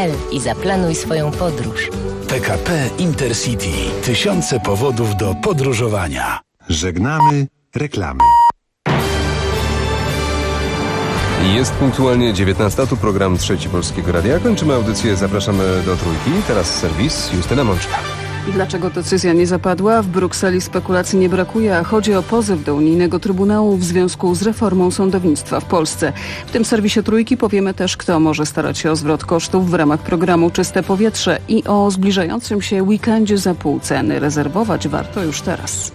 pkp.intercity.pl i zaplanuj swoją podróż. PKP Intercity. Tysiące powodów do podróżowania. Żegnamy reklamy. Jest punktualnie 19. Tu program Trzeci Polskiego Radia. Kończymy audycję, zapraszamy do Trójki. Teraz serwis Justyna Mączka. Dlaczego decyzja nie zapadła? W Brukseli spekulacji nie brakuje, a chodzi o pozew do unijnego Trybunału w związku z reformą sądownictwa w Polsce. W tym serwisie Trójki powiemy też, kto może starać się o zwrot kosztów w ramach programu Czyste Powietrze i o zbliżającym się weekendzie za pół ceny. Rezerwować warto już teraz.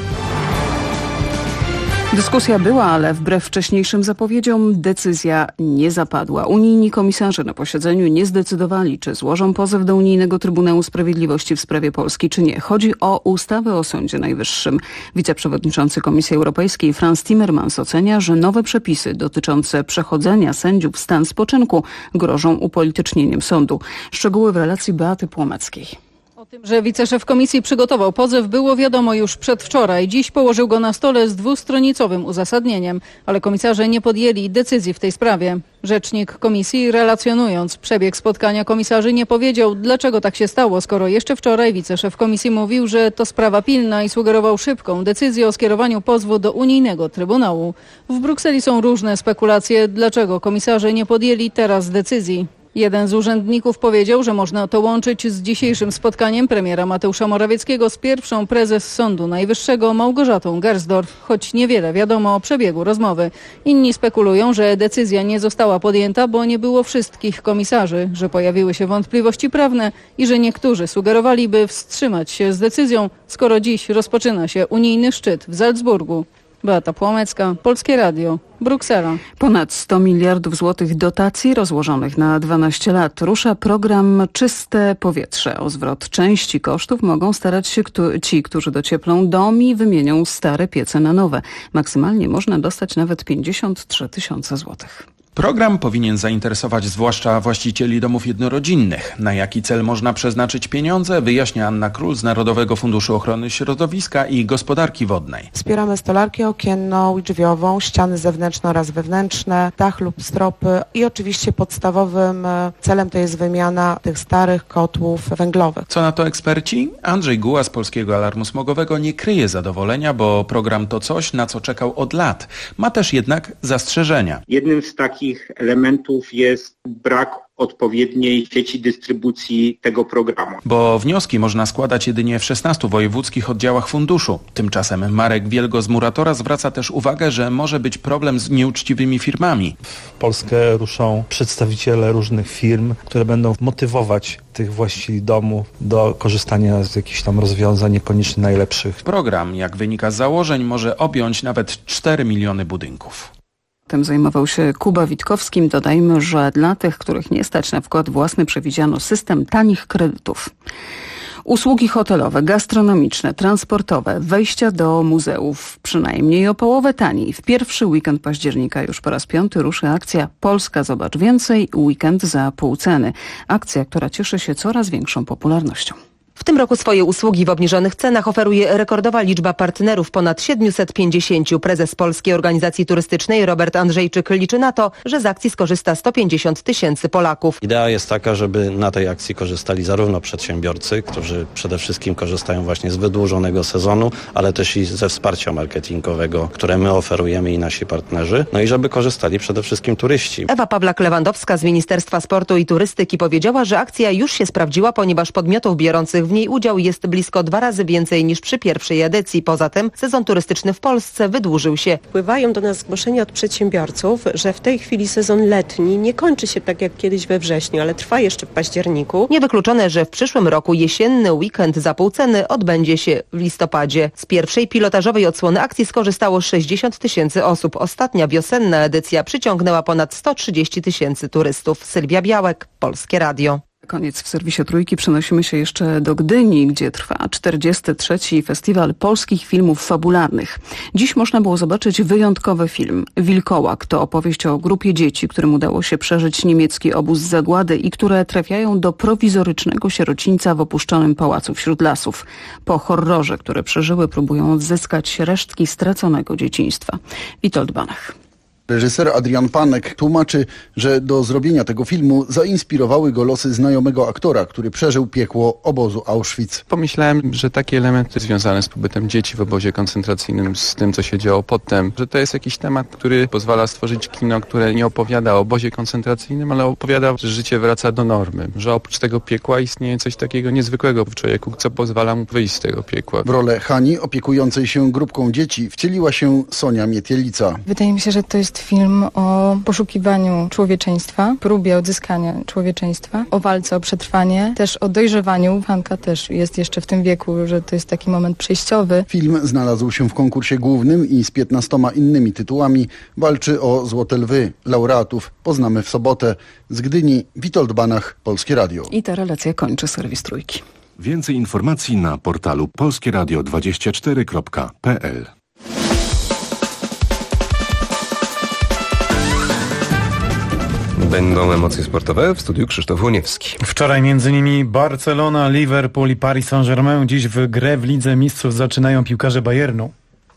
Dyskusja była, ale wbrew wcześniejszym zapowiedziom decyzja nie zapadła. Unijni komisarze na posiedzeniu nie zdecydowali, czy złożą pozew do Unijnego Trybunału Sprawiedliwości w sprawie Polski, czy nie. Chodzi o ustawę o Sądzie Najwyższym. Wiceprzewodniczący Komisji Europejskiej Frans Timmermans ocenia, że nowe przepisy dotyczące przechodzenia sędziów w stan spoczynku grożą upolitycznieniem sądu. Szczegóły w relacji Beaty Płomeckiej. O tym, że wiceszef komisji przygotował pozew, było wiadomo już przedwczoraj. Dziś położył go na stole z dwustronicowym uzasadnieniem, ale komisarze nie podjęli decyzji w tej sprawie. Rzecznik komisji, relacjonując przebieg spotkania komisarzy, nie powiedział, dlaczego tak się stało, skoro jeszcze wczoraj wiceszef komisji mówił, że to sprawa pilna i sugerował szybką decyzję o skierowaniu pozwu do unijnego Trybunału. W Brukseli są różne spekulacje, dlaczego komisarze nie podjęli teraz decyzji. Jeden z urzędników powiedział, że można to łączyć z dzisiejszym spotkaniem premiera Mateusza Morawieckiego z pierwszą prezes Sądu Najwyższego Małgorzatą Gersdorf, choć niewiele wiadomo o przebiegu rozmowy. Inni spekulują, że decyzja nie została podjęta, bo nie było wszystkich komisarzy, że pojawiły się wątpliwości prawne i że niektórzy sugerowaliby wstrzymać się z decyzją, skoro dziś rozpoczyna się unijny szczyt w Salzburgu. Beata Płomecka, Polskie Radio, Bruksela. Ponad 100 miliardów złotych dotacji rozłożonych na 12 lat. Rusza program Czyste Powietrze. O zwrot części kosztów mogą starać się ci, którzy docieplą dom i wymienią stare piece na nowe. Maksymalnie można dostać nawet 53 tysiące złotych. Program powinien zainteresować zwłaszcza właścicieli domów jednorodzinnych. Na jaki cel można przeznaczyć pieniądze, wyjaśnia Anna Król z Narodowego Funduszu Ochrony Środowiska i Gospodarki Wodnej. Wspieramy stolarkę okienną i drzwiową, ściany zewnętrzne oraz wewnętrzne, dach lub stropy i oczywiście podstawowym celem to jest wymiana tych starych kotłów węglowych. Co na to eksperci? Andrzej Guła z Polskiego Alarmu Smogowego nie kryje zadowolenia, bo program to coś, na co czekał od lat. Ma też jednak zastrzeżenia. Jednym z takich elementów jest brak odpowiedniej sieci dystrybucji tego programu. Bo wnioski można składać jedynie w 16 wojewódzkich oddziałach funduszu. Tymczasem Marek Wielgo z Muratora zwraca też uwagę, że może być problem z nieuczciwymi firmami. W Polskę ruszą przedstawiciele różnych firm, które będą motywować tych właścicieli domów do korzystania z jakichś tam rozwiązań niekoniecznie najlepszych. Program, jak wynika z założeń, może objąć nawet 4 miliony budynków. Tym zajmował się Kuba Witkowskim. Dodajmy, że dla tych, których nie stać na wkład własny, przewidziano system tanich kredytów. Usługi hotelowe, gastronomiczne, transportowe, wejścia do muzeów przynajmniej o połowę taniej. W pierwszy weekend października już po raz 5 ruszy akcja Polska Zobacz Więcej, weekend za pół ceny. Akcja, która cieszy się coraz większą popularnością. W tym roku swoje usługi w obniżonych cenach oferuje rekordowa liczba partnerów, ponad 750. Prezes Polskiej Organizacji Turystycznej Robert Andrzejczyk liczy na to, że z akcji skorzysta 150 tysięcy Polaków. Idea jest taka, żeby na tej akcji korzystali zarówno przedsiębiorcy, którzy przede wszystkim korzystają właśnie z wydłużonego sezonu, ale też i ze wsparcia marketingowego, które my oferujemy i nasi partnerzy, no i żeby korzystali przede wszystkim turyści. Ewa Pawlak-Lewandowska z Ministerstwa Sportu i Turystyki powiedziała, że akcja już się sprawdziła, ponieważ podmiotów biorących w niej udział jest blisko 2 razy więcej niż przy pierwszej edycji. Poza tym sezon turystyczny w Polsce wydłużył się. Wpływają do nas zgłoszenia od przedsiębiorców, że w tej chwili sezon letni nie kończy się tak jak kiedyś we wrześniu, ale trwa jeszcze w październiku. Niewykluczone, że w przyszłym roku jesienny weekend za pół ceny odbędzie się w listopadzie. Z pierwszej pilotażowej odsłony akcji skorzystało 60 tysięcy osób. Ostatnia wiosenna edycja przyciągnęła ponad 130 tysięcy turystów. Sylwia Białek, Polskie Radio. Koniec w serwisie Trójki. Przenosimy się jeszcze do Gdyni, gdzie trwa 43. Festiwal Polskich Filmów Fabularnych. Dziś można było zobaczyć wyjątkowy film. Wilkołak to opowieść o grupie dzieci, którym udało się przeżyć niemiecki obóz zagłady i które trafiają do prowizorycznego sierocińca w opuszczonym pałacu wśród lasów. Po horrorze, które przeżyły, próbują odzyskać resztki straconego dzieciństwa. Witold Banach. Reżyser Adrian Panek tłumaczy, że do zrobienia tego filmu zainspirowały go losy znajomego aktora, który przeżył piekło obozu Auschwitz. Pomyślałem, że takie elementy związane z pobytem dzieci w obozie koncentracyjnym, z tym, co się działo potem, że to jest jakiś temat, który pozwala stworzyć kino, które nie opowiada o obozie koncentracyjnym, ale opowiada, że życie wraca do normy, że oprócz tego piekła istnieje coś takiego niezwykłego w człowieku, co pozwala mu wyjść z tego piekła. W rolę Hani, opiekującej się grupką dzieci, wcieliła się Sonia Mietielica. Wydaje mi się, że to jest film o poszukiwaniu człowieczeństwa, próbie odzyskania człowieczeństwa, o walce o przetrwanie, też o dojrzewaniu. Hanka też jest jeszcze w tym wieku, że to jest taki moment przejściowy. Film znalazł się w konkursie głównym i z 15 innymi tytułami walczy o Złote Lwy. Laureatów poznamy w sobotę. Z Gdyni Witold Banach, Polskie Radio. I ta relacja kończy serwis Trójki. Więcej informacji na portalu polskieradio24.pl. Będą emocje sportowe, w studiu Krzysztof Łoniewski. Wczoraj m.in. Barcelona, Liverpool i Paris Saint-Germain. Dziś w grę w Lidze Mistrzów zaczynają piłkarze Bayernu.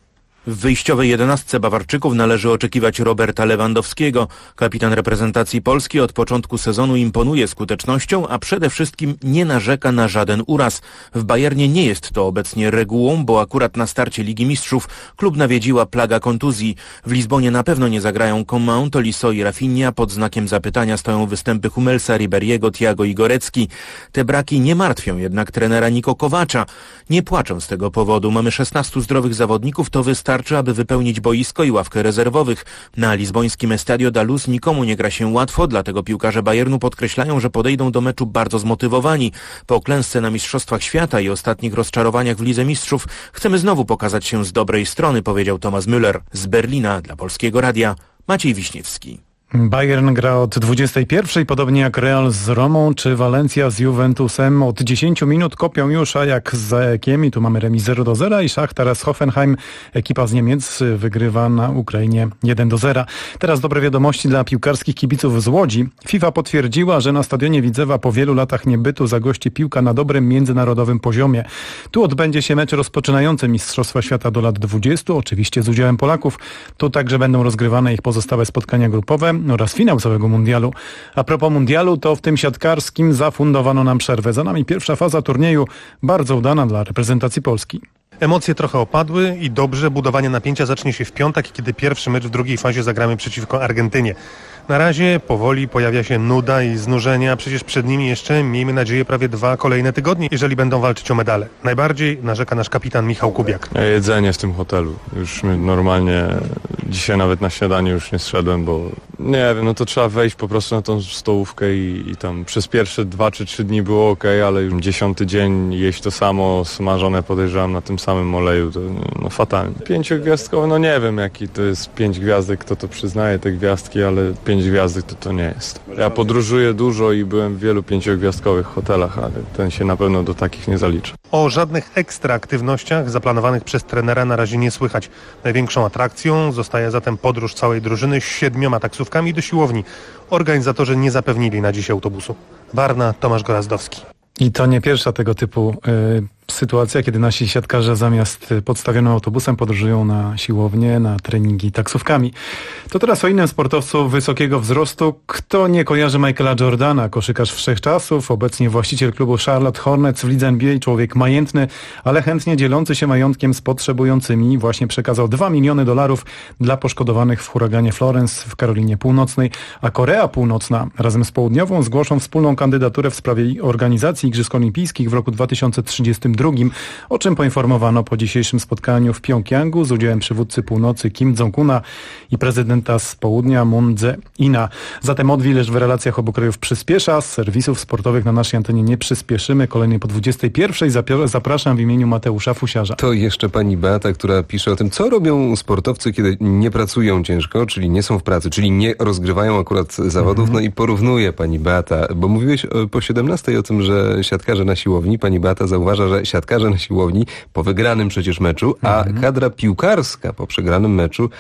W wyjściowej 11 Bawarczyków należy oczekiwać Roberta Lewandowskiego. Kapitan reprezentacji Polski od początku sezonu imponuje skutecznością, a przede wszystkim nie narzeka na żaden uraz. W Bayernie nie jest to obecnie regułą, bo akurat na starcie Ligi Mistrzów klub nawiedziła plaga kontuzji. W Lizbonie na pewno nie zagrają Coman, Tolisso i Rafinha. Pod znakiem zapytania stoją występy Hummelsa, Riberiego, Thiago i Gorecki. Te braki nie martwią jednak trenera Niko Kowacza. Nie płaczą z tego powodu. Mamy 16 zdrowych zawodników, to wystarczy, aby wypełnić boisko i ławkę rezerwowych. Na lizbońskim Estadio da Luz nikomu nie gra się łatwo, dlatego piłkarze Bayernu podkreślają, że podejdą do meczu bardzo zmotywowani. Po klęsce na Mistrzostwach Świata i ostatnich rozczarowaniach w Lidze Mistrzów chcemy znowu pokazać się z dobrej strony, powiedział Thomas Müller. Z Berlina dla Polskiego Radia Maciej Wiśniewski. Bayern gra od 21, podobnie jak Real z Romą czy Valencia z Juventusem. Od 10 minut kopią już Ajax z AEK-iem i tu mamy remis 0-0 i Szachtar z Hoffenheim. Ekipa z Niemiec wygrywa na Ukrainie 1-0. Teraz dobre wiadomości dla piłkarskich kibiców z Łodzi. FIFA potwierdziła, że na stadionie Widzewa po wielu latach niebytu zagości piłka na dobrym międzynarodowym poziomie. Tu odbędzie się mecz rozpoczynający Mistrzostwa Świata do lat 20, oczywiście z udziałem Polaków. Tu także będą rozgrywane ich pozostałe spotkania grupowe oraz finał całego mundialu. A propos mundialu, to w tym siatkarskim zafundowano nam przerwę. Za nami pierwsza faza turnieju, bardzo udana dla reprezentacji Polski. Emocje trochę opadły i dobrze, budowanie napięcia zacznie się w piątek, kiedy pierwszy mecz w drugiej fazie zagramy przeciwko Argentynie. Na razie powoli pojawia się nuda i znużenie, a przecież przed nimi jeszcze, miejmy nadzieję, prawie 2 kolejne tygodnie, jeżeli będą walczyć o medale. Najbardziej narzeka nasz kapitan Michał Kubiak. Jedzenie w tym hotelu. Już normalnie dzisiaj nawet na śniadanie już nie zszedłem, bo nie wiem, no to trzeba wejść po prostu na tą stołówkę i tam przez pierwsze 2 czy 3 dni było okej, ale już 10. dzień jeść to samo, smażone podejrzewam na tym samym oleju, to no fatalnie. 5-gwiazdkowe, no nie wiem jaki to jest 5 gwiazdek, kto to przyznaje te gwiazdki, ale 5 gwiazdek to nie jest. Ja podróżuję dużo i byłem w wielu 5-gwiazdkowych hotelach, ale ten się na pewno do takich nie zalicza. O żadnych ekstra aktywnościach zaplanowanych przez trenera na razie nie słychać. Największą atrakcją zostaje zatem podróż całej drużyny z 7 taksówkami do siłowni. Organizatorzy nie zapewnili na dziś autobusu. Warna, Tomasz Gorazdowski. I to nie pierwsza tego typu sytuacja, kiedy nasi siatkarze zamiast podstawionym autobusem podróżują na siłownię, na treningi taksówkami. To teraz o innym sportowcu wysokiego wzrostu. Kto nie kojarzy Michaela Jordana, koszykarz wszechczasów, obecnie właściciel klubu Charlotte Hornets w lidze NBA, człowiek majętny, ale chętnie dzielący się majątkiem z potrzebującymi. Właśnie przekazał $2 miliony dla poszkodowanych w huraganie Florence w Karolinie Północnej, a Korea Północna razem z Południową zgłoszą wspólną kandydaturę w sprawie organizacji Igrzysk Olimpijskich w roku 2032, o czym poinformowano po dzisiejszym spotkaniu w Pjongjangu z udziałem przywódcy północy Kim Jong-una i prezydenta z południa Moon Jae-ina. Zatem odwilż w relacjach obu krajów przyspiesza. Z serwisów sportowych na naszej antenie nie przyspieszymy. Kolejnej po 21. Zapraszam w imieniu Mateusza Fusiarza. To jeszcze pani Beata, która pisze o tym, co robią sportowcy, kiedy nie pracują ciężko, czyli nie są w pracy, czyli nie rozgrywają akurat zawodów. No i porównuje pani Beata, bo mówiłeś po 17 o tym, że siatkarze na siłowni. Pani Beata zauważa, że siatkarze na siłowni po wygranym przecież meczu, a kadra piłkarska po przegranym meczu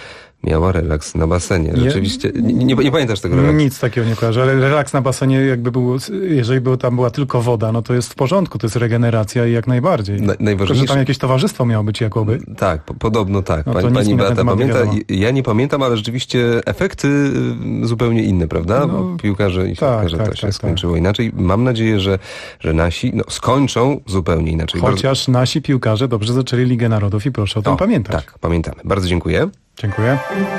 miała relaks na basenie. Rzeczywiście, nie pamiętasz tego relaksu? Nic takiego nie kojarzę, ale relaks na basenie jakby był, jeżeli tam była tylko woda, no to jest w porządku, to jest regeneracja i jak najbardziej. Tylko, że tam jakieś towarzystwo miało być jakoby. Tak, podobno tak. No Pani Beata pamięta, ja nie pamiętam, ale rzeczywiście efekty zupełnie inne, prawda? Bo piłkarze i siatkarze to się skończyło inaczej. Mam nadzieję, że nasi skończą zupełnie inaczej. Chociaż nasi piłkarze dobrze zaczęli Ligę Narodów i proszę o tym pamiętać. Tak, pamiętamy. Bardzo dziękuję. Dziękuję.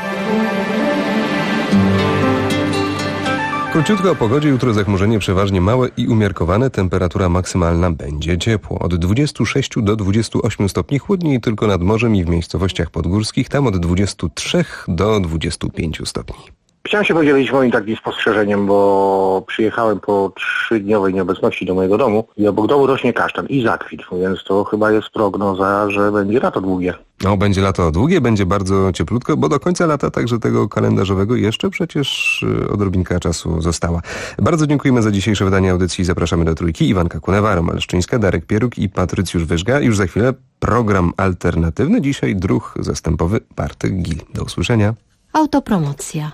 Króciutko o pogodzie. Jutro zachmurzenie przeważnie małe i umiarkowane. Temperatura maksymalna będzie ciepło. Od 26 do 28 stopni, chłodniej tylko nad morzem i w miejscowościach podgórskich. Tam od 23 do 25 stopni. Chciałem się podzielić moim takim spostrzeżeniem, bo przyjechałem po 3-dniowej nieobecności do mojego domu i obok domu rośnie kasztan i zakwitł, więc to chyba jest prognoza, że będzie lato długie. No, będzie lato długie, będzie bardzo cieplutko, bo do końca lata, także tego kalendarzowego, jeszcze przecież odrobinka czasu została. Bardzo dziękujemy za dzisiejsze wydanie audycji. Zapraszamy do Trójki. Iwanka Kunewa, Romalszczyńska, Darek Pieruk i Patrycjusz Wyżga. Już za chwilę program alternatywny. Dzisiaj druh zastępowy Bartek Gil. Do usłyszenia. Autopromocja.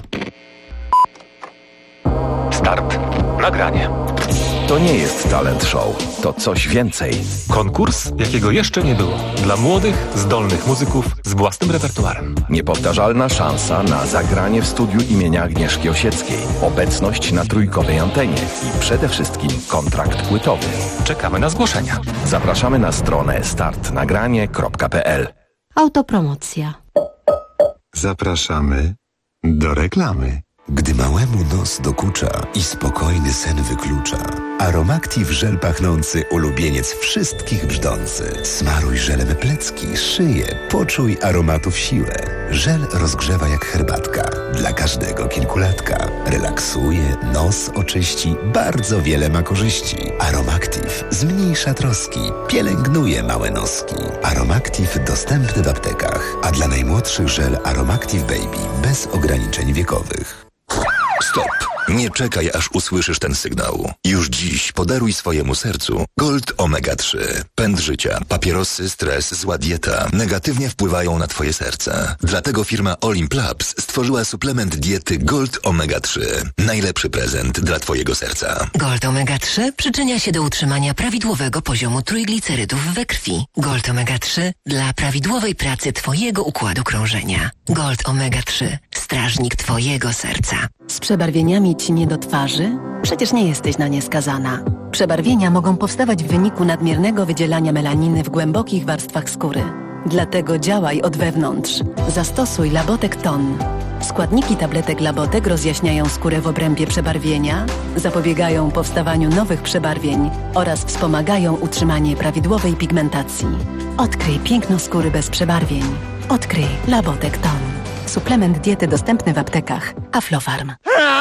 Start. Nagranie. To nie jest talent show, to coś więcej. Konkurs, jakiego jeszcze nie było. Dla młodych, zdolnych muzyków z własnym repertuarem. Niepowtarzalna szansa na zagranie w studiu imienia Agnieszki Osieckiej. Obecność na trójkowej antenie i przede wszystkim kontrakt płytowy. Czekamy na zgłoszenia. Zapraszamy na stronę startnagranie.pl. Autopromocja. Zapraszamy do reklamy. Gdy małemu nos dokucza i spokojny sen wyklucza, Aromactive żel pachnący, ulubieniec wszystkich brzdący. Smaruj żelem plecki, szyję, poczuj aromatów siłę. Żel rozgrzewa jak herbatka, dla każdego kilkulatka. Relaksuje, nos oczyści, bardzo wiele ma korzyści. Aromactive zmniejsza troski, pielęgnuje małe noski. Aromactive dostępny w aptekach, a dla najmłodszych żel Aromactive Baby bez ograniczeń wiekowych. Stop! Nie czekaj, aż usłyszysz ten sygnał. Już dziś podaruj swojemu sercu Gold Omega 3. Pęd życia, papierosy, stres, zła dieta negatywnie wpływają na twoje serce. Dlatego firma Olimp Labs stworzyła suplement diety Gold Omega 3. Najlepszy prezent dla twojego serca. Gold Omega 3 przyczynia się do utrzymania prawidłowego poziomu trójglicerydów we krwi. Gold Omega 3 dla prawidłowej pracy twojego układu krążenia. Gold Omega 3. Strażnik twojego serca. Z przebarwieniami ci nie do twarzy? Przecież nie jesteś na nie skazana. Przebarwienia mogą powstawać w wyniku nadmiernego wydzielania melaniny w głębokich warstwach skóry. Dlatego działaj od wewnątrz. Zastosuj Labotek Ton. Składniki tabletek Labotek rozjaśniają skórę w obrębie przebarwienia, zapobiegają powstawaniu nowych przebarwień oraz wspomagają utrzymanie prawidłowej pigmentacji. Odkryj piękno skóry bez przebarwień. Odkryj Labotek Ton. Suplement diety dostępny w aptekach. Aflofarm.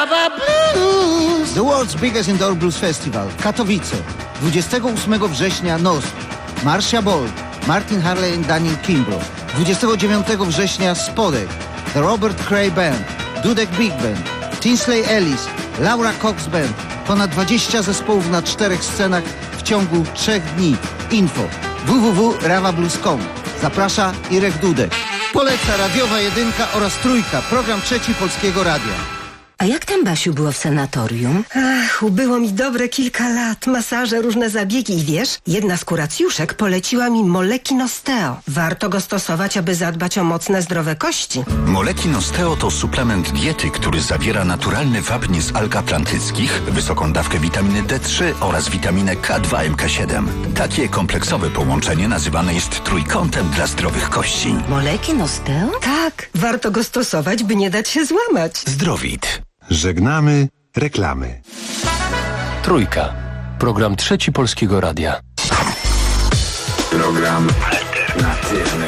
The World's Biggest Indoor Blues Festival. Katowice. 28 września NOSP. Marcia Bolt, Martin Harley i Daniel Kimbrough. 29 września Spodek. The Robert Cray Band. Dudek Big Band. Tinsley Ellis. Laura Cox Band. Ponad 20 zespołów na 4 scenach w ciągu 3 dni. Info www.rawablues.com. Zaprasza Irek Dudek. Poleca radiowa jedynka oraz trójka, program trzeci Polskiego Radia. A jak tam, Basiu, było w sanatorium? Ach, ubyło mi dobre kilka lat. Masaże, różne zabiegi i wiesz, jedna z kuracjuszek poleciła mi Moleki Osteo. Warto go stosować, aby zadbać o mocne, zdrowe kości. Moleki Osteo to suplement diety, który zawiera naturalny wapń z alg atlantyckich, wysoką dawkę witaminy D3 oraz witaminę K2 MK7. Takie kompleksowe połączenie nazywane jest trójkątem dla zdrowych kości. Moleki Osteo? Tak, warto go stosować, by nie dać się złamać. Zdrowit. Żegnamy reklamy. Trójka. Program trzeci Polskiego Radia. Program alternatywny.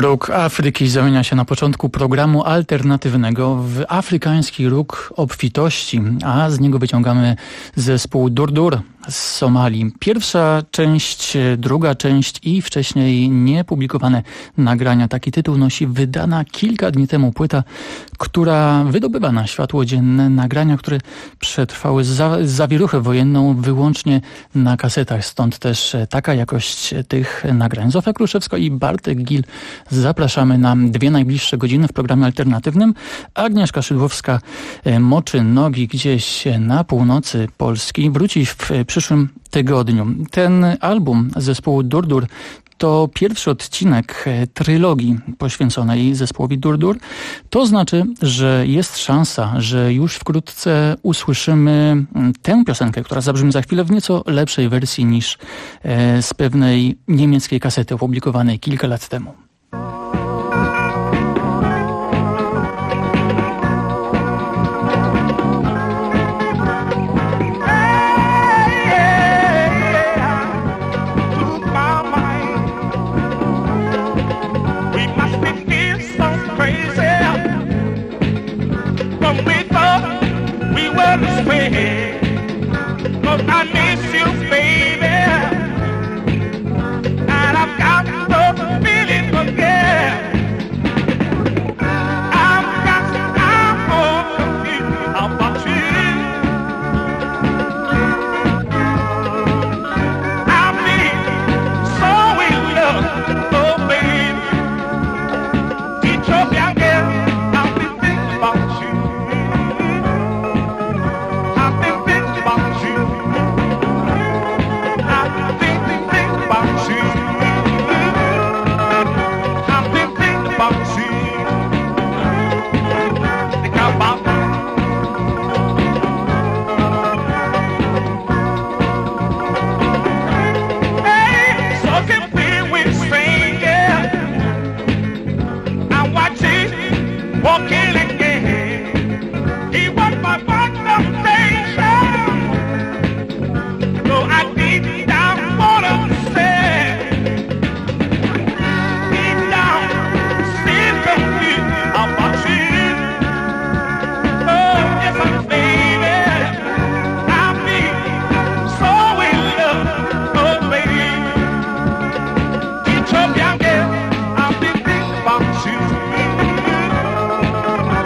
Róg Afryki zamienia się na początku programu alternatywnego w afrykański róg obfitości, a z niego wyciągamy zespół Durdur z Somalii. Pierwsza część, druga część i wcześniej niepublikowane nagrania. Taki tytuł nosi wydana kilka dni temu płyta, która wydobywa na światło dzienne nagrania, które przetrwały zawieruchę wojenną wyłącznie na kasetach. Stąd też taka jakość tych nagrań. Zofia Kruszewska i Bartek Gil zapraszamy na 2 najbliższe godziny w programie alternatywnym. Agnieszka Szydłowska moczy nogi gdzieś na północy Polski. Wróci w przyszłym tygodniu. Ten album zespołu Durdur to pierwszy odcinek trylogii poświęconej zespołowi Durdur. To znaczy, że jest szansa, że już wkrótce usłyszymy tę piosenkę, która zabrzmi za chwilę w nieco lepszej wersji niż z pewnej niemieckiej kasety opublikowanej kilka lat temu. I miss you, baby, and I've got no feeling for care. I'm all confused about you. I've been so in love, oh baby. Teach your young girl, I've been thinking about you. I've been thinking about you. Walking again, he was my one temptation. So I deep down wanna say, deep down, still confused about you. Oh, yes, I'm baby, I've been so in love, oh baby. Teach up young girl, I've been thinking about you.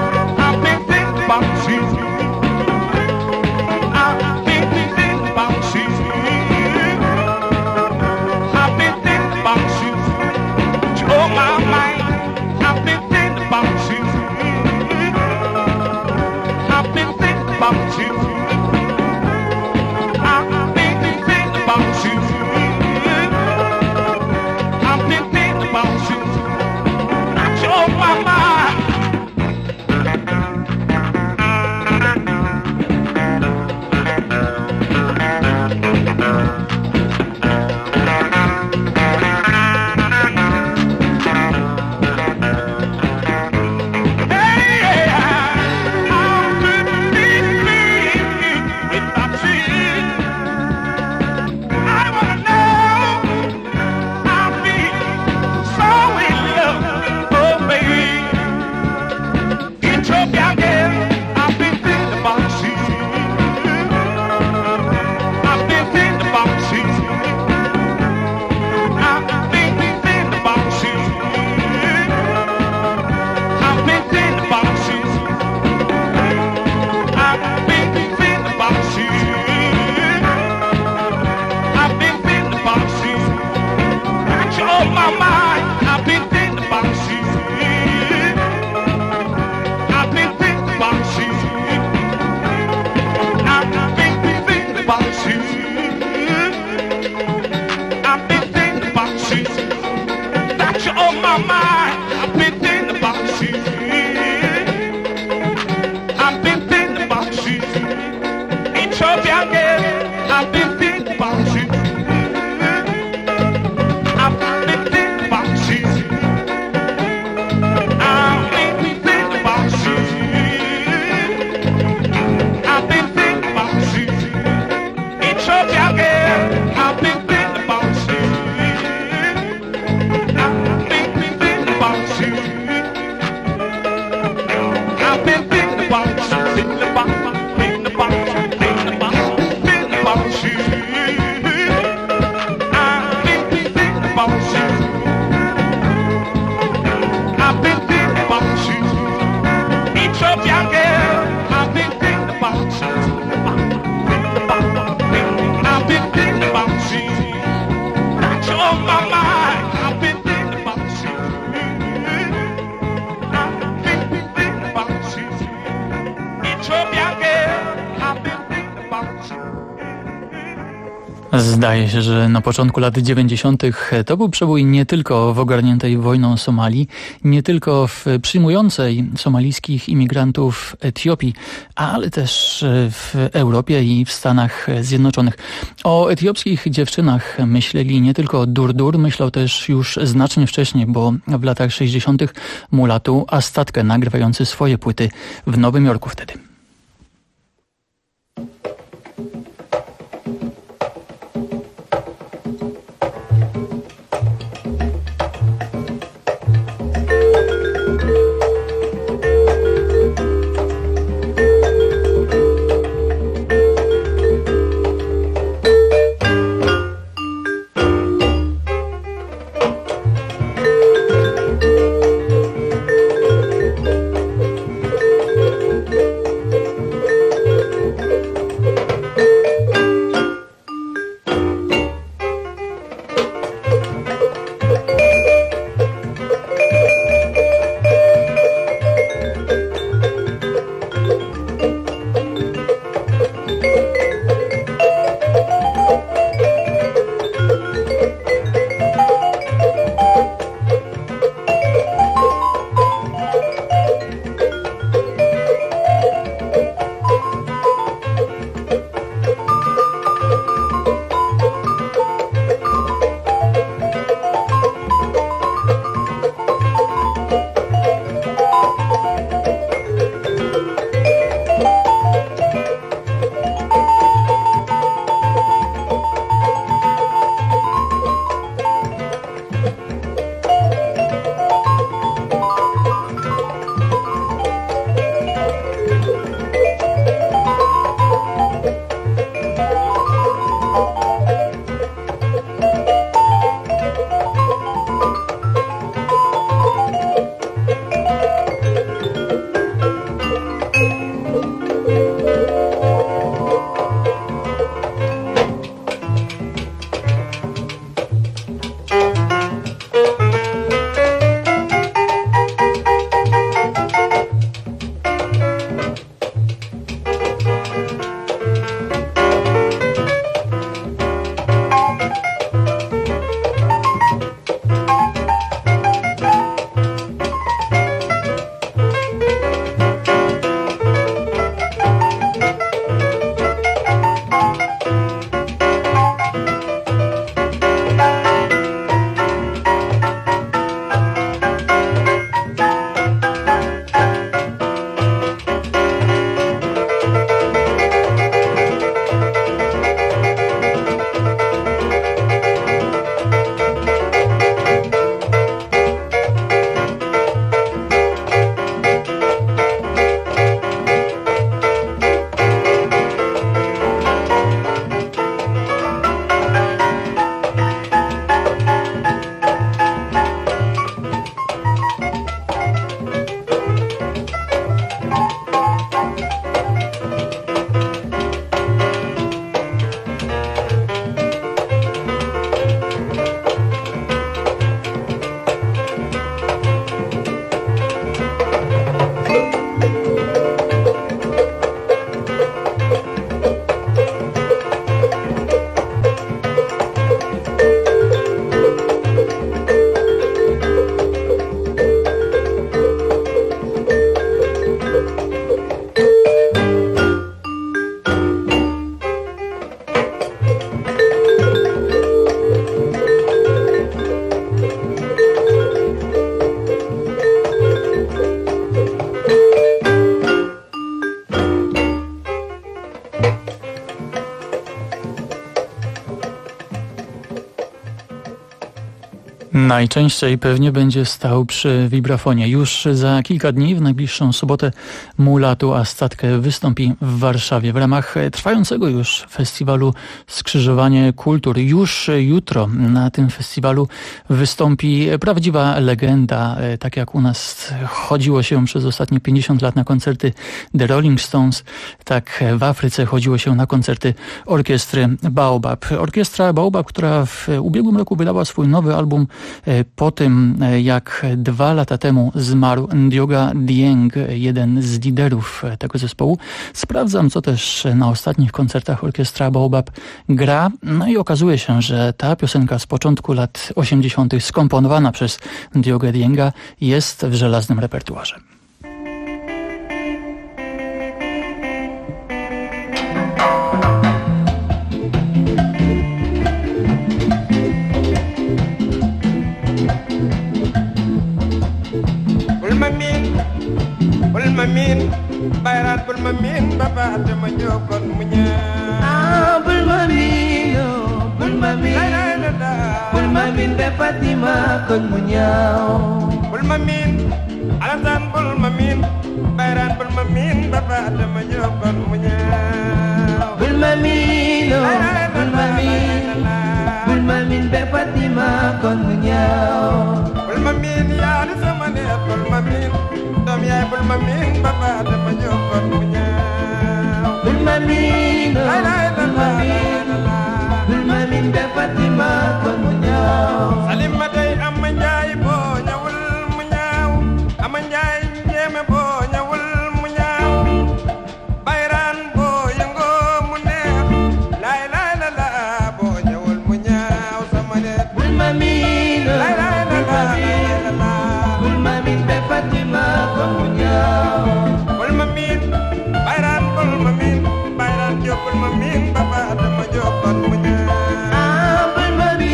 Zdaje się, że na początku lat 90. to był przebój nie tylko w ogarniętej wojną Somalii, nie tylko w przyjmującej somalijskich imigrantów Etiopii, ale też w Europie i w Stanach Zjednoczonych. O etiopskich dziewczynach myśleli nie tylko Durdur, myślał też już znacznie wcześniej, bo w latach 60. Mulatu Astatkę nagrywający swoje płyty w Nowym Jorku wtedy. Najczęściej pewnie będzie stał przy wibrafonie. Już za kilka dni, w najbliższą sobotę, Mulatu Astatkę wystąpi w Warszawie w ramach trwającego już festiwalu Skrzyżowanie Kultur. Już jutro na tym festiwalu wystąpi prawdziwa legenda. Tak jak u nas chodziło się przez ostatnie 50 lat na koncerty The Rolling Stones, tak w Afryce chodziło się na koncerty orkiestry Baobab. Orkiestra Baobab, która w ubiegłym roku wydała swój nowy album Po tym, jak 2 lata temu zmarł Ndioga Dieng, jeden z liderów tego zespołu, sprawdzam, co też na ostatnich koncertach orkiestra Baobab gra. No i okazuje się, że ta piosenka z początku lat 80. skomponowana przez Ndiogę Dienga jest w żelaznym repertuarze. Bulmamin, bayrat bulmamin, baba dama jokon munya. Bulmamin, bulmamin be Fatima kon munya. Bulmamin, alasan bulmamin, bayrat bulmamin, baba dama jokon munya. Bulmamin, bulmamin be Fatima kon munya. Bulmamin ya samane bulmamin. Dom yaay bul ma miin baba dama jokkoon mu ñaaw bul ma miin bul ma miin be Fatima kon mu ñaaw salim ma tey am ma njaay boo ñëwul mu ñaaw ama njaay njéeme boo ñëwul mu ñaaw bayraan boo yëngoo mu neex laay laay la la boo ñëwul mu ñaaw sama net bul ma miin laay laay la la bul ma miin be Fatima bul ma miin bayraan bul ma miin bayraan jóg bul ma miin baba dama jokkoon mu ñaaw bul ma miin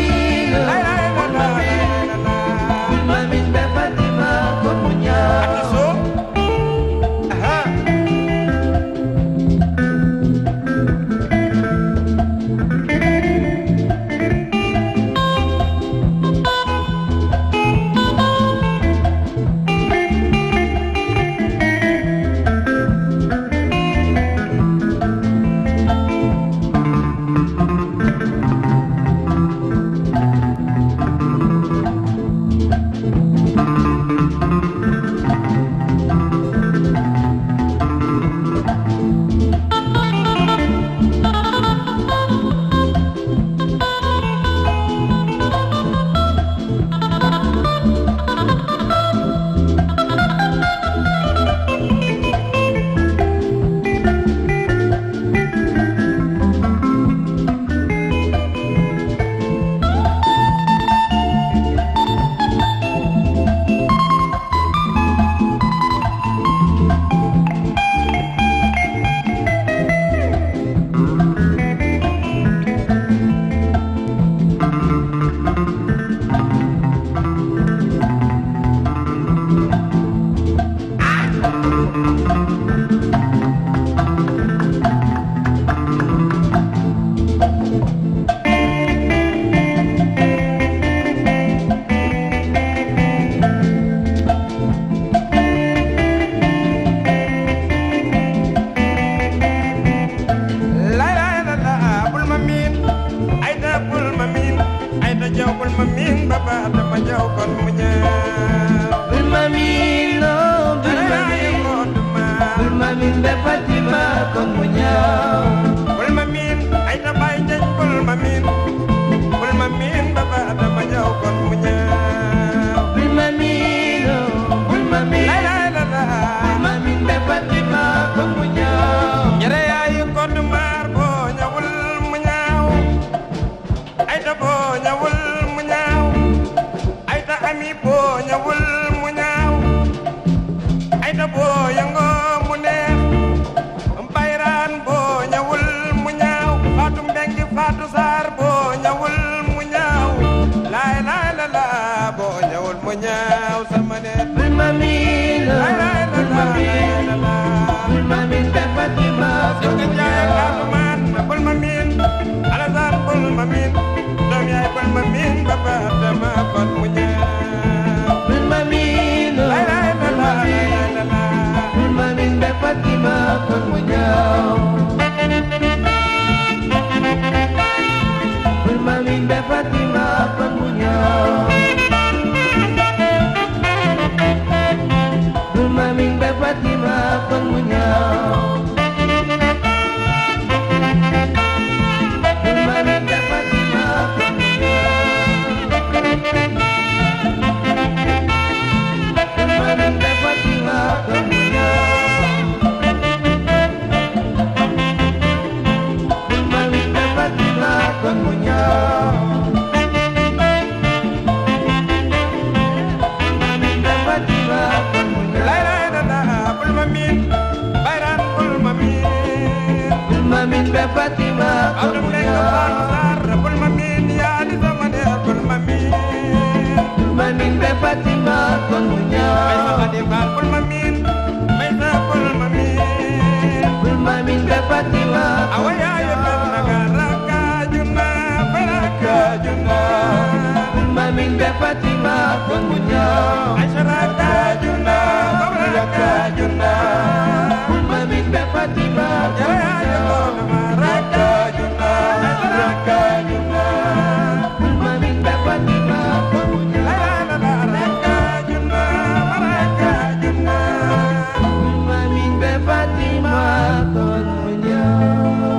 be Fatima kon mu ñaaw bul ma miin yaa di sama neex bul ma miin ma miin be Fatima kon mu ñaaw may ma di faal bul ma miin may sa bul ma miin bul ma miin be Fatima awa yaa ya be naga raka junna baraka junna bul ma miin be Fatima kon mu ñaaw ay raka junna baraka junna bul ma miin be Fatima kon mu ñaaw raka junna baraka junna bul ma miin be Fatima kon mu ñaaw raka junna baraka junna bul ma miin be Fatima kon mu ñaaw.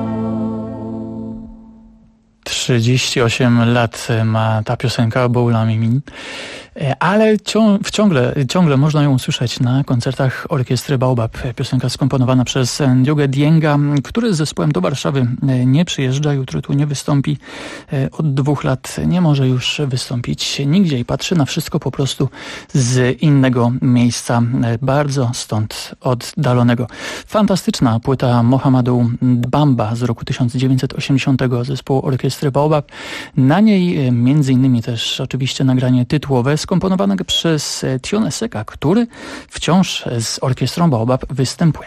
38 lat ma ta piosenka Boula Mimin, ale ciągle można ją usłyszeć na koncertach orkiestry Baobab. Piosenka skomponowana przez Ndiogę Dienga, który z zespołem do Warszawy nie przyjeżdża, jutro tu nie wystąpi. Od 2 lat nie może już wystąpić nigdzie i patrzy na wszystko po prostu z innego miejsca, bardzo stąd oddalonego. Fantastyczna płyta Mohamadu Bamba z roku 1980 zespołu orkiestry Baobab. Na niej między innymi też oczywiście nagranie tytułowe skomponowane przez Tion Eseka, który wciąż z orkiestrą Baobab występuje.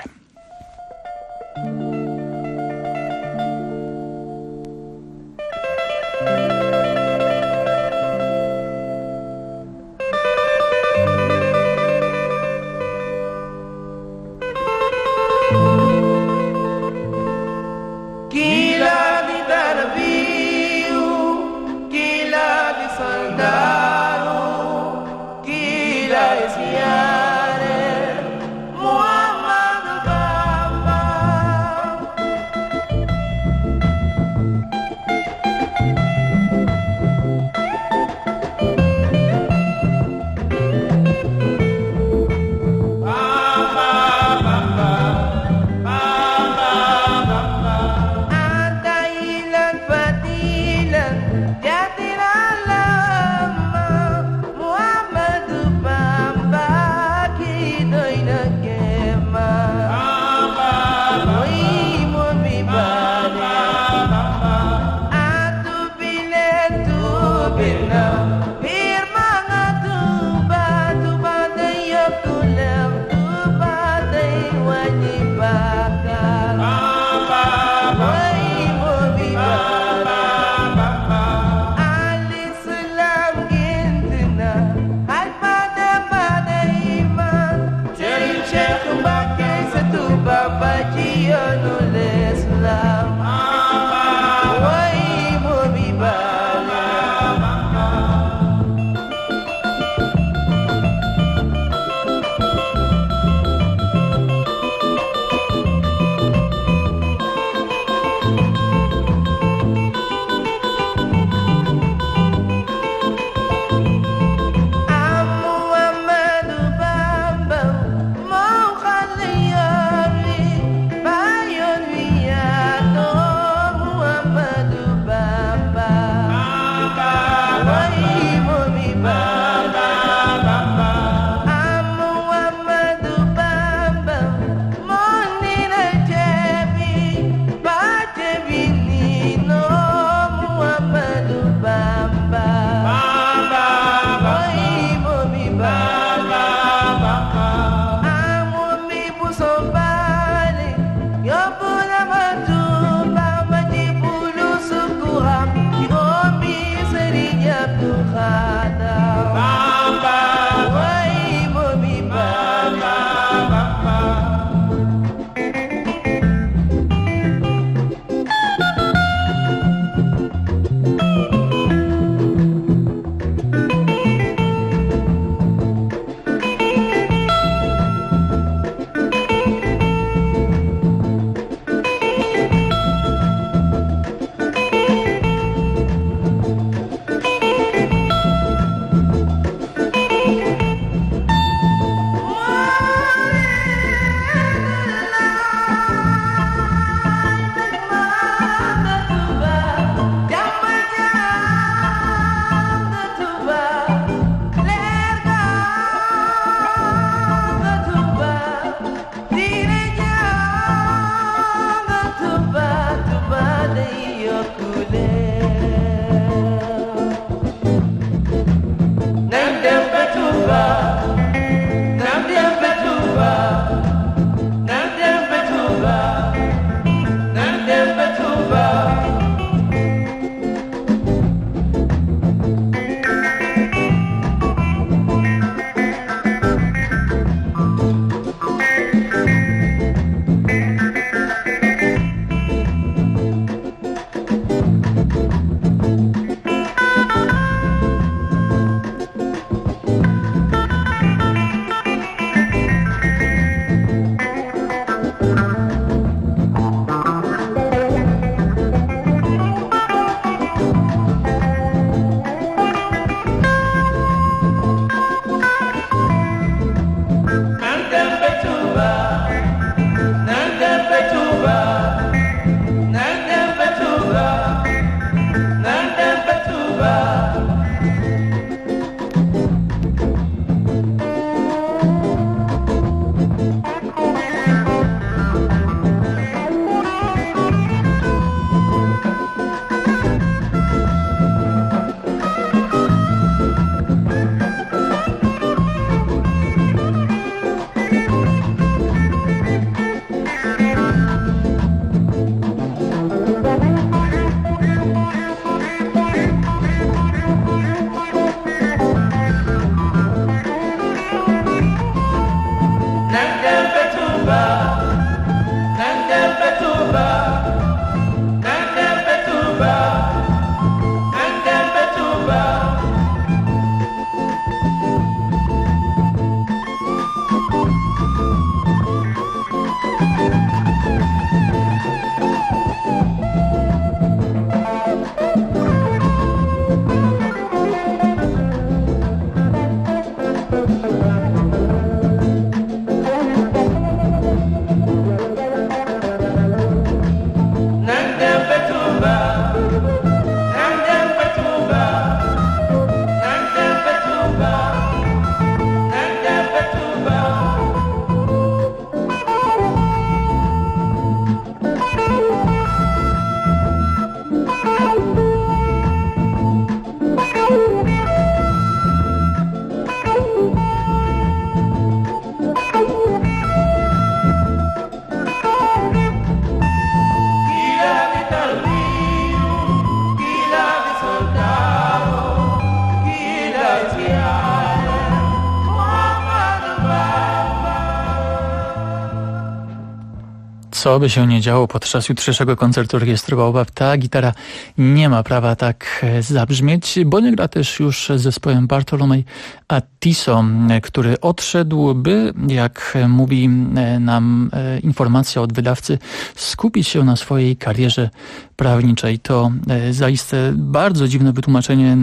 Co by się nie działo podczas jutrzejszego koncertu orkiestry Baobab, ta gitara nie ma prawa tak zabrzmieć, bo nie gra też już z zespołem Bartolomej Attiso, który odszedł, by, jak mówi nam informacja od wydawcy, skupić się na swojej karierze prawniczej. To zaiste bardzo dziwne wytłumaczenie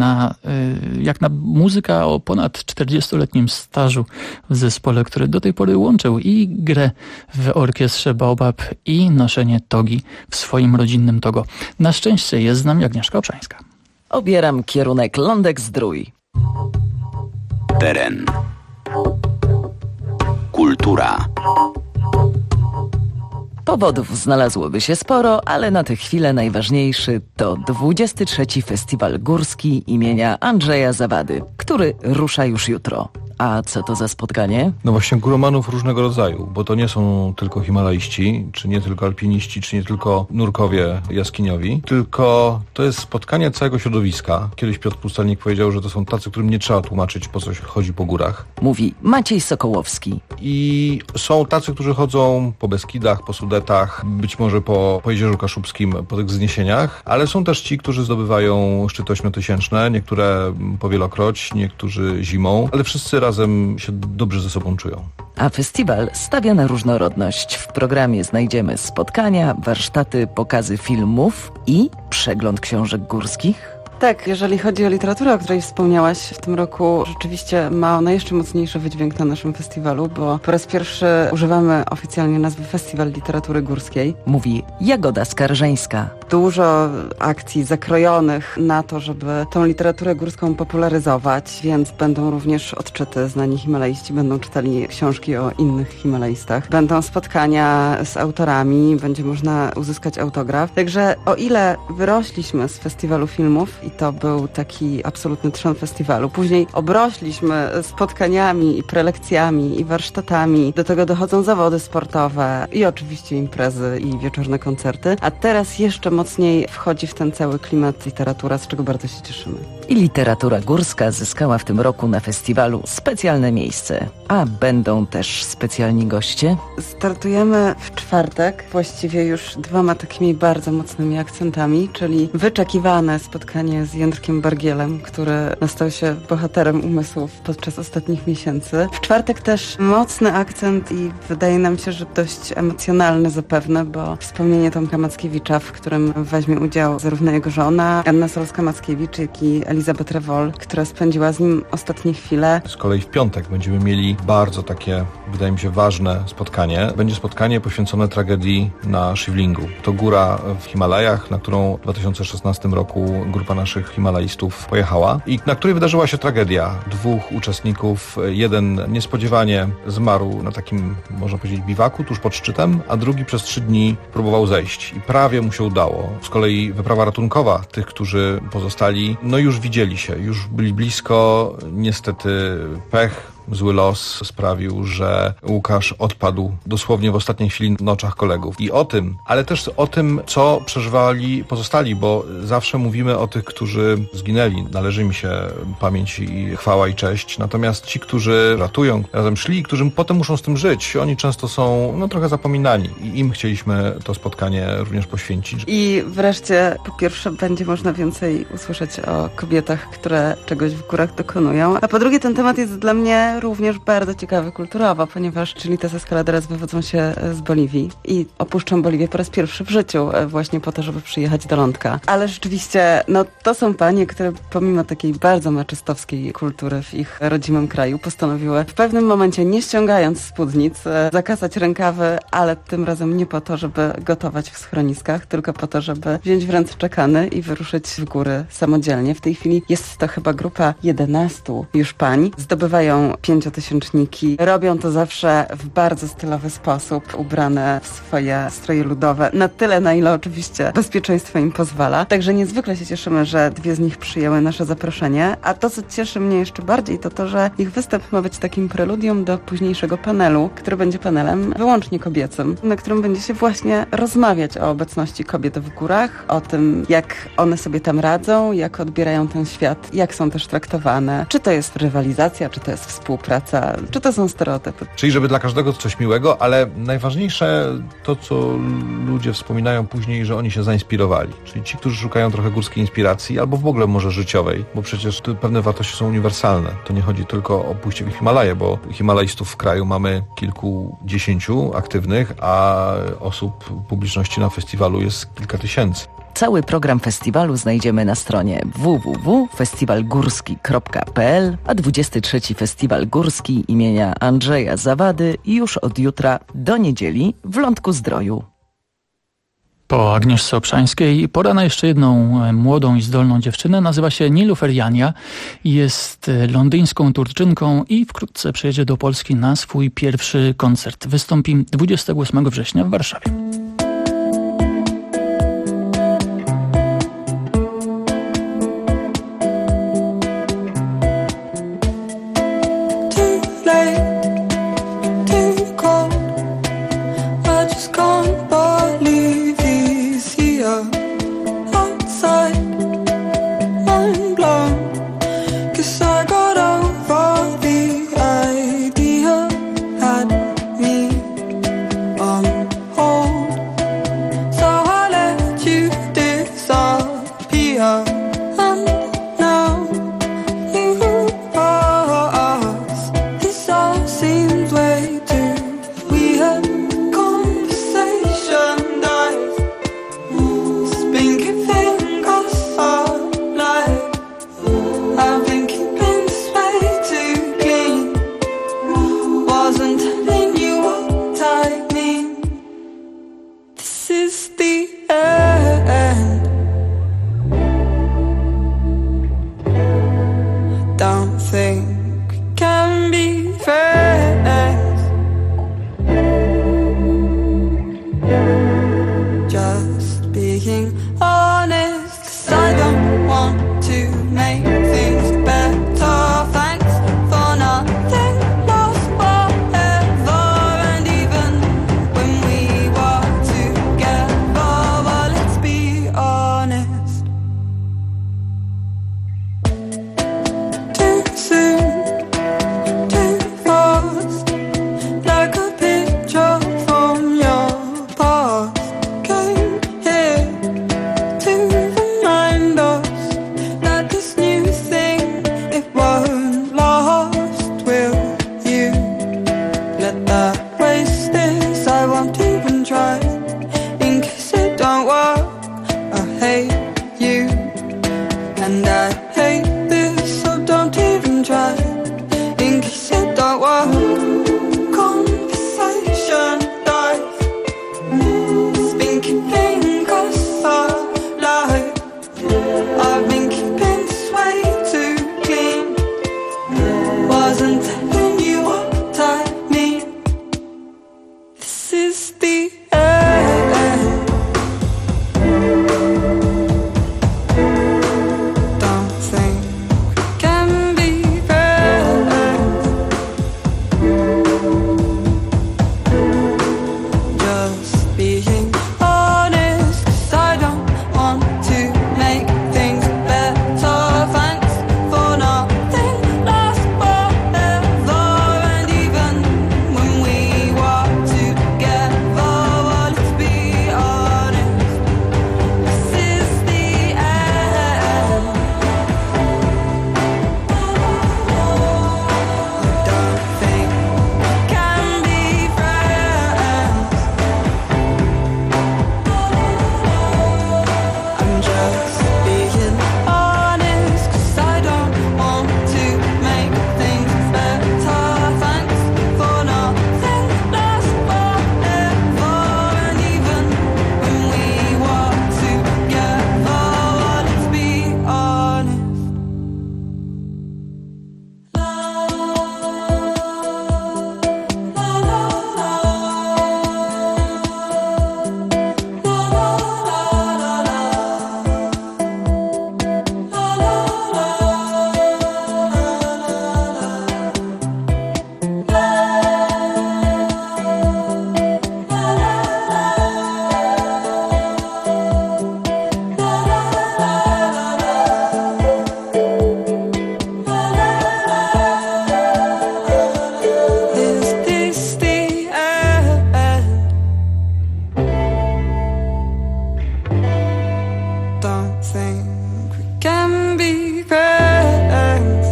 jak na muzyka o ponad 40-letnim stażu w zespole, który do tej pory łączył i grę w orkiestrze Baobab i noszenie togi w swoim rodzinnym Togo. Na szczęście jest z nami Agnieszka Obszańska. Obieram kierunek Lądek-Zdrój. Teren. Kultura. Powodów znalazłoby się sporo, ale na tę chwilę najważniejszy to 23. Festiwal Górski imienia Andrzeja Zawady, który rusza już jutro. A co to za spotkanie? No właśnie góromanów różnego rodzaju, bo to nie są tylko himalaiści, czy nie tylko alpiniści, czy nie tylko nurkowie jaskiniowi, tylko to jest spotkanie całego środowiska. Kiedyś Piotr Pustelnik powiedział, że to są tacy, którym nie trzeba tłumaczyć, po co się chodzi po górach. Mówi Maciej Sokołowski. I są tacy, którzy chodzą po Beskidach, po Sudetach, być może po Jeziorzu Kaszubskim, po tych wzniesieniach, ale są też ci, którzy zdobywają szczyty 8000, niektóre powielokroć, niektórzy zimą, ale wszyscy razem się dobrze ze sobą czują. A festiwal stawia na różnorodność. W programie znajdziemy spotkania, warsztaty, pokazy filmów i przegląd książek górskich. Tak, jeżeli chodzi o literaturę, o której wspomniałaś, w tym roku rzeczywiście ma ona jeszcze mocniejszy wydźwięk na naszym festiwalu, bo po raz pierwszy używamy oficjalnie nazwy Festiwal Literatury Górskiej. Mówi Jagoda Skarżeńska. dużo akcji zakrojonych na to, żeby tą literaturę górską popularyzować, więc będą również odczyty, znani himalaiści będą czytali książki o innych himalajstach. Będą spotkania z autorami, będzie można uzyskać autograf. Także o ile wyrośliśmy z festiwalu filmów i to był taki absolutny trzon festiwalu, później obrośliśmy spotkaniami i prelekcjami i warsztatami, do tego dochodzą zawody sportowe i oczywiście imprezy i wieczorne koncerty, a teraz jeszcze mocniej wchodzi w ten cały klimat literatura, z czego bardzo się cieszymy. I literatura górska zyskała w tym roku na festiwalu specjalne miejsce. A będą też specjalni goście? Startujemy w czwartek, właściwie już 2 takimi bardzo mocnymi akcentami, czyli wyczekiwane spotkanie z Jędrkiem Bargielem, który stał się bohaterem umysłów podczas ostatnich miesięcy. W czwartek też mocny akcent i wydaje nam się, że dość emocjonalny zapewne, bo wspomnienie Tomka Mackiewicza, w którym weźmie udział zarówno jego żona Anna Solska-Mackiewicz, jak i Elizabeth Revol, która spędziła z nim ostatnie chwile. Z kolei w piątek będziemy mieli bardzo takie, wydaje mi się, ważne spotkanie. Będzie spotkanie poświęcone tragedii na Shivlingu. To góra w Himalajach, na którą w 2016 roku grupa naszych himalajstów pojechała i na której wydarzyła się tragedia. 2 uczestników, jeden niespodziewanie zmarł na takim, można powiedzieć, biwaku tuż pod szczytem, a drugi przez 3 dni próbował zejść i prawie mu się udało. Z kolei wyprawa ratunkowa tych, którzy pozostali, no już widzieli się, już byli blisko. Niestety pech, zły los sprawił, że Łukasz odpadł dosłownie w ostatniej chwili na oczach kolegów. I o tym, ale też o tym, co przeżywali pozostali, bo zawsze mówimy o tych, którzy zginęli. Należy mi się pamięć i chwała i cześć. Natomiast ci, którzy ratują, razem szli, którzy potem muszą z tym żyć, oni często są trochę zapominani i im chcieliśmy to spotkanie również poświęcić. I wreszcie, po pierwsze, będzie można więcej usłyszeć o kobietach, które czegoś w górach dokonują, a po drugie, ten temat jest dla mnie również bardzo ciekawy kulturowo, ponieważ Chilitas Escaladeras wywodzą się z Boliwii i opuszczą Boliwię po raz pierwszy w życiu właśnie po to, żeby przyjechać do Lądka. Ale rzeczywiście, to są panie, które pomimo takiej bardzo maczystowskiej kultury w ich rodzimym kraju postanowiły w pewnym momencie, nie ściągając spódnic, zakasać rękawy, ale tym razem nie po to, żeby gotować w schroniskach, tylko po to, żeby wziąć w ręce czekany i wyruszyć w góry samodzielnie. W tej chwili jest to chyba grupa 11 już pań. Zdobywają 5-tysięczniki. Robią to zawsze w bardzo stylowy sposób, ubrane w swoje stroje ludowe. Na tyle, na ile oczywiście bezpieczeństwo im pozwala. Także niezwykle się cieszymy, że 2 z nich przyjęły nasze zaproszenie. A to, co cieszy mnie jeszcze bardziej, to że ich występ ma być takim preludium do późniejszego panelu, który będzie panelem wyłącznie kobiecym, na którym będzie się właśnie rozmawiać o obecności kobiet w górach, o tym, jak one sobie tam radzą, jak odbierają ten świat, jak są też traktowane. Czy to jest rywalizacja, czy to jest współpraca, czy to są stereotypy. Czyli żeby dla każdego coś miłego, ale najważniejsze to, co ludzie wspominają później, że oni się zainspirowali. Czyli ci, którzy szukają trochę górskiej inspiracji, albo w ogóle może życiowej, bo przecież pewne wartości są uniwersalne. To nie chodzi tylko o pójście w Himalaje, bo himalajstów w kraju mamy kilkudziesięciu aktywnych, a osób publiczności na festiwalu jest kilka tysięcy. Cały program festiwalu znajdziemy na stronie www.festiwalgórski.pl, a 23. Festiwal Górski imienia Andrzeja Zawady już od jutra do niedzieli w Lądku-Zdroju. Po Agnieszce Obszańskiej pora na jeszcze jedną młodą i zdolną dziewczynę. Nazywa się Nilufer Jania. Jest londyńską Turczynką i wkrótce przyjedzie do Polski na swój pierwszy koncert. Wystąpi 28 września w Warszawie. Oh I waste this, I won't even try. In case it don't work, I hate you. And I hate this, so don't even try. In case it don't work, conversation dies. It's been keeping us alive. I've been keeping this way too clean. Wasn't telling you what I mean. This is the end. Don't think we can be friends. Just being honest, 'cause I don't want to make things better. Thanks for nothing lasts forever. And even when we walk together, well, let's be honest, this is the end. Don't think we can be friends. I'm just being honest, 'cause I don't want to make things better. Thanks for nothing lasts forever. And even when we walk together, let's be honest. Is this the end? Don't think we can be friends.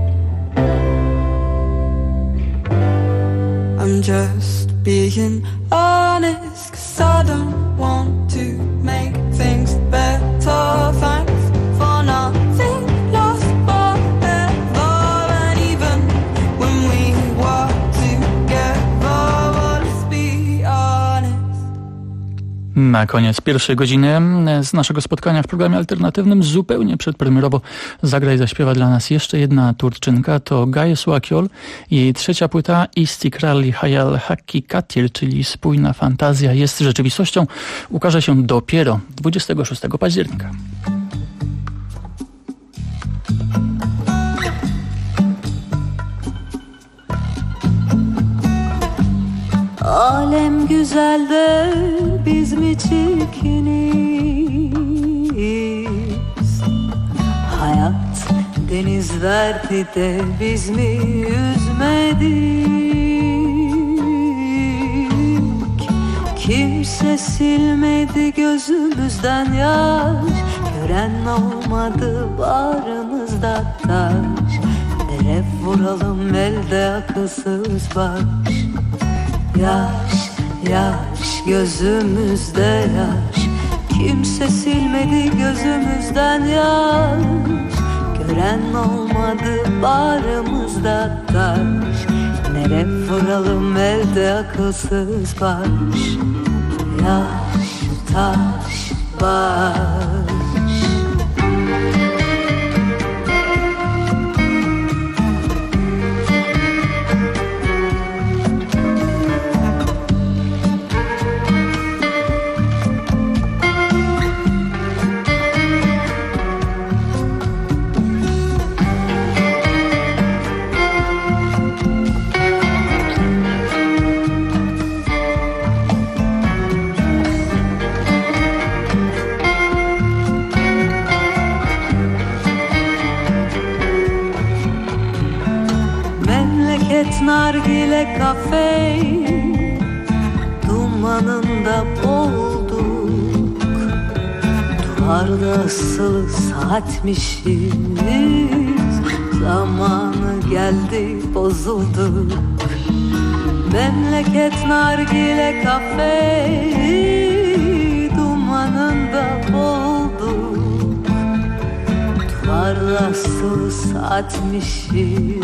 I'm just being honest, 'cause I don't want to make things better. Thanks for nothing lasts forever. And even when we walk together, let's be honest. Na koniec pierwszej godziny z naszego spotkania w programie alternatywnym zupełnie przedpremierowo zagra i zaśpiewa dla nas jeszcze jedna Turczynka. To Gaye Su Akyol. Jej trzecia płyta Istikrarli Hayal Hakikatir, czyli Spójna Fantazja jest rzeczywistością, ukaże się dopiero 26 października. Alem güzel de biz mi çirkiniz? Hayat deniz verdi de biz mi yüzmedik? Kimse silmedi gözümüzden yaş, gören olmadı bağrımızda taş. Nereye vuralım elde akılsız baş. Yaş, yaş, gözümüzde yaş. Kimse silmedi gözümüzden yaş. Gören olmadı bağrımızda taş. Nereye vuralım elde akılsız baş. Yaş, taş, baş. Nargile kafe dumanında boğulduk. Duvarda asılı saatmişiz. Zamanı geldi bozulduk. Memleket nargile kafe dumanında boğulduk. Duvarda asılı saatmişiz,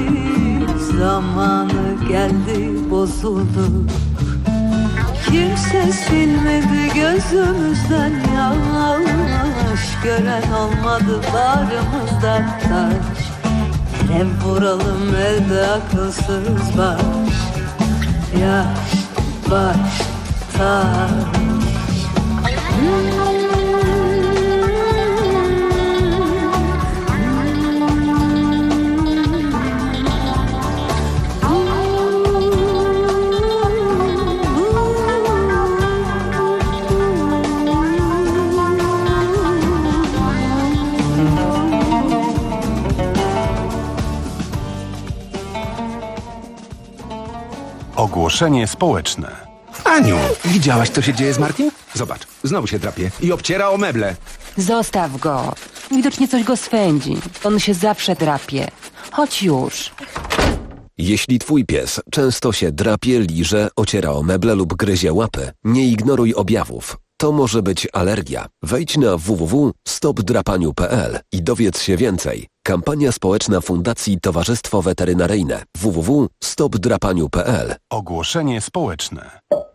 zamanı geldi bozulduk. Kimse silmedi gözümüzden yaş, gören olmadı bağrımızda taş. Hem vuralım elde akılsız baş, yaş, baş, taş. Ogłoszenie społeczne. Aniu, widziałaś, co się dzieje z Markiem? Zobacz, znowu się drapie i obciera o meble. Zostaw go. Widocznie coś go swędzi. On się zawsze drapie. Chodź już. Jeśli twój pies często się drapie, liże, ociera o meble lub gryzie łapy, nie ignoruj objawów. To może być alergia. Wejdź na www.stopdrapaniu.pl i dowiedz się więcej. Kampania społeczna Fundacji Towarzystwo Weterynaryjne. www.stopdrapaniu.pl. Ogłoszenie społeczne.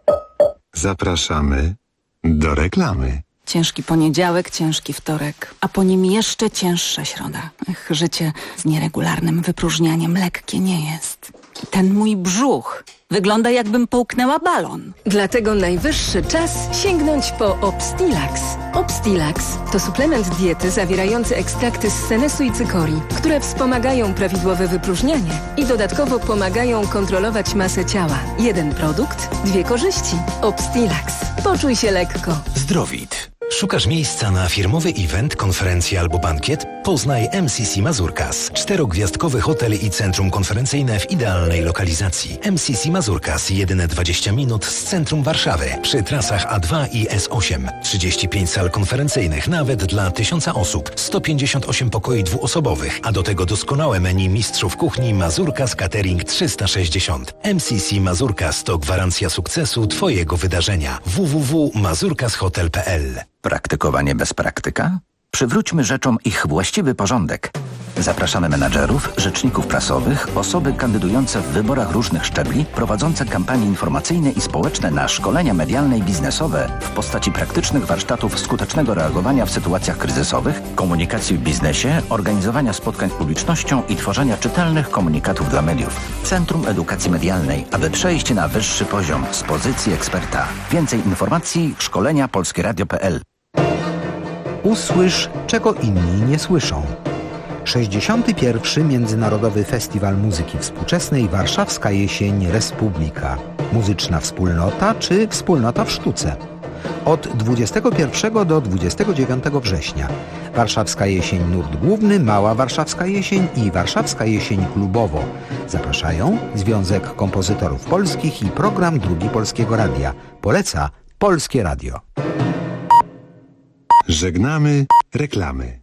Zapraszamy do reklamy. Ciężki poniedziałek, ciężki wtorek, a po nim jeszcze cięższa środa. Życie z nieregularnym wypróżnianiem lekkie nie jest. Ten mój brzuch wygląda, jakbym połknęła balon. Dlatego najwyższy czas sięgnąć po Obstilax. Obstilax to suplement diety zawierający ekstrakty z senesu i cykorii, które wspomagają prawidłowe wypróżnianie i dodatkowo pomagają kontrolować masę ciała. Jeden produkt, dwie korzyści. Obstilax. Poczuj się lekko. Zdrowit. Szukasz miejsca na firmowy event, konferencję albo bankiet? Poznaj MCC Mazurkas. 4-gwiazdkowy hotel i centrum konferencyjne w idealnej lokalizacji. MCC Mazurkas, jedyne 20 minut z centrum Warszawy, przy trasach A2 i S8. 35 sal konferencyjnych, nawet dla 1000 osób. 158 pokoi dwuosobowych, a do tego doskonałe menu mistrzów kuchni Mazurkas Catering 360. MCC Mazurkas to gwarancja sukcesu Twojego wydarzenia. www.mazurkashotel.pl. Praktykowanie bez praktyka? Przywróćmy rzeczom ich właściwy porządek. Zapraszamy menadżerów, rzeczników prasowych, osoby kandydujące w wyborach różnych szczebli, prowadzące kampanie informacyjne i społeczne na szkolenia medialne i biznesowe w postaci praktycznych warsztatów skutecznego reagowania w sytuacjach kryzysowych, komunikacji w biznesie, organizowania spotkań z publicznością i tworzenia czytelnych komunikatów dla mediów. Centrum Edukacji Medialnej, aby przejść na wyższy poziom z pozycji eksperta. Więcej informacji szkolenia polskieradio.pl. Usłysz, czego inni nie słyszą. 61. Międzynarodowy Festiwal Muzyki Współczesnej Warszawska Jesień Republika. Muzyczna wspólnota czy wspólnota w sztuce. Od 21 do 29 września. Warszawska Jesień Nurt Główny, Mała Warszawska Jesień i Warszawska Jesień Klubowo. Zapraszają Związek Kompozytorów Polskich i Program Drugi Polskiego Radia. Poleca Polskie Radio. Żegnamy reklamy.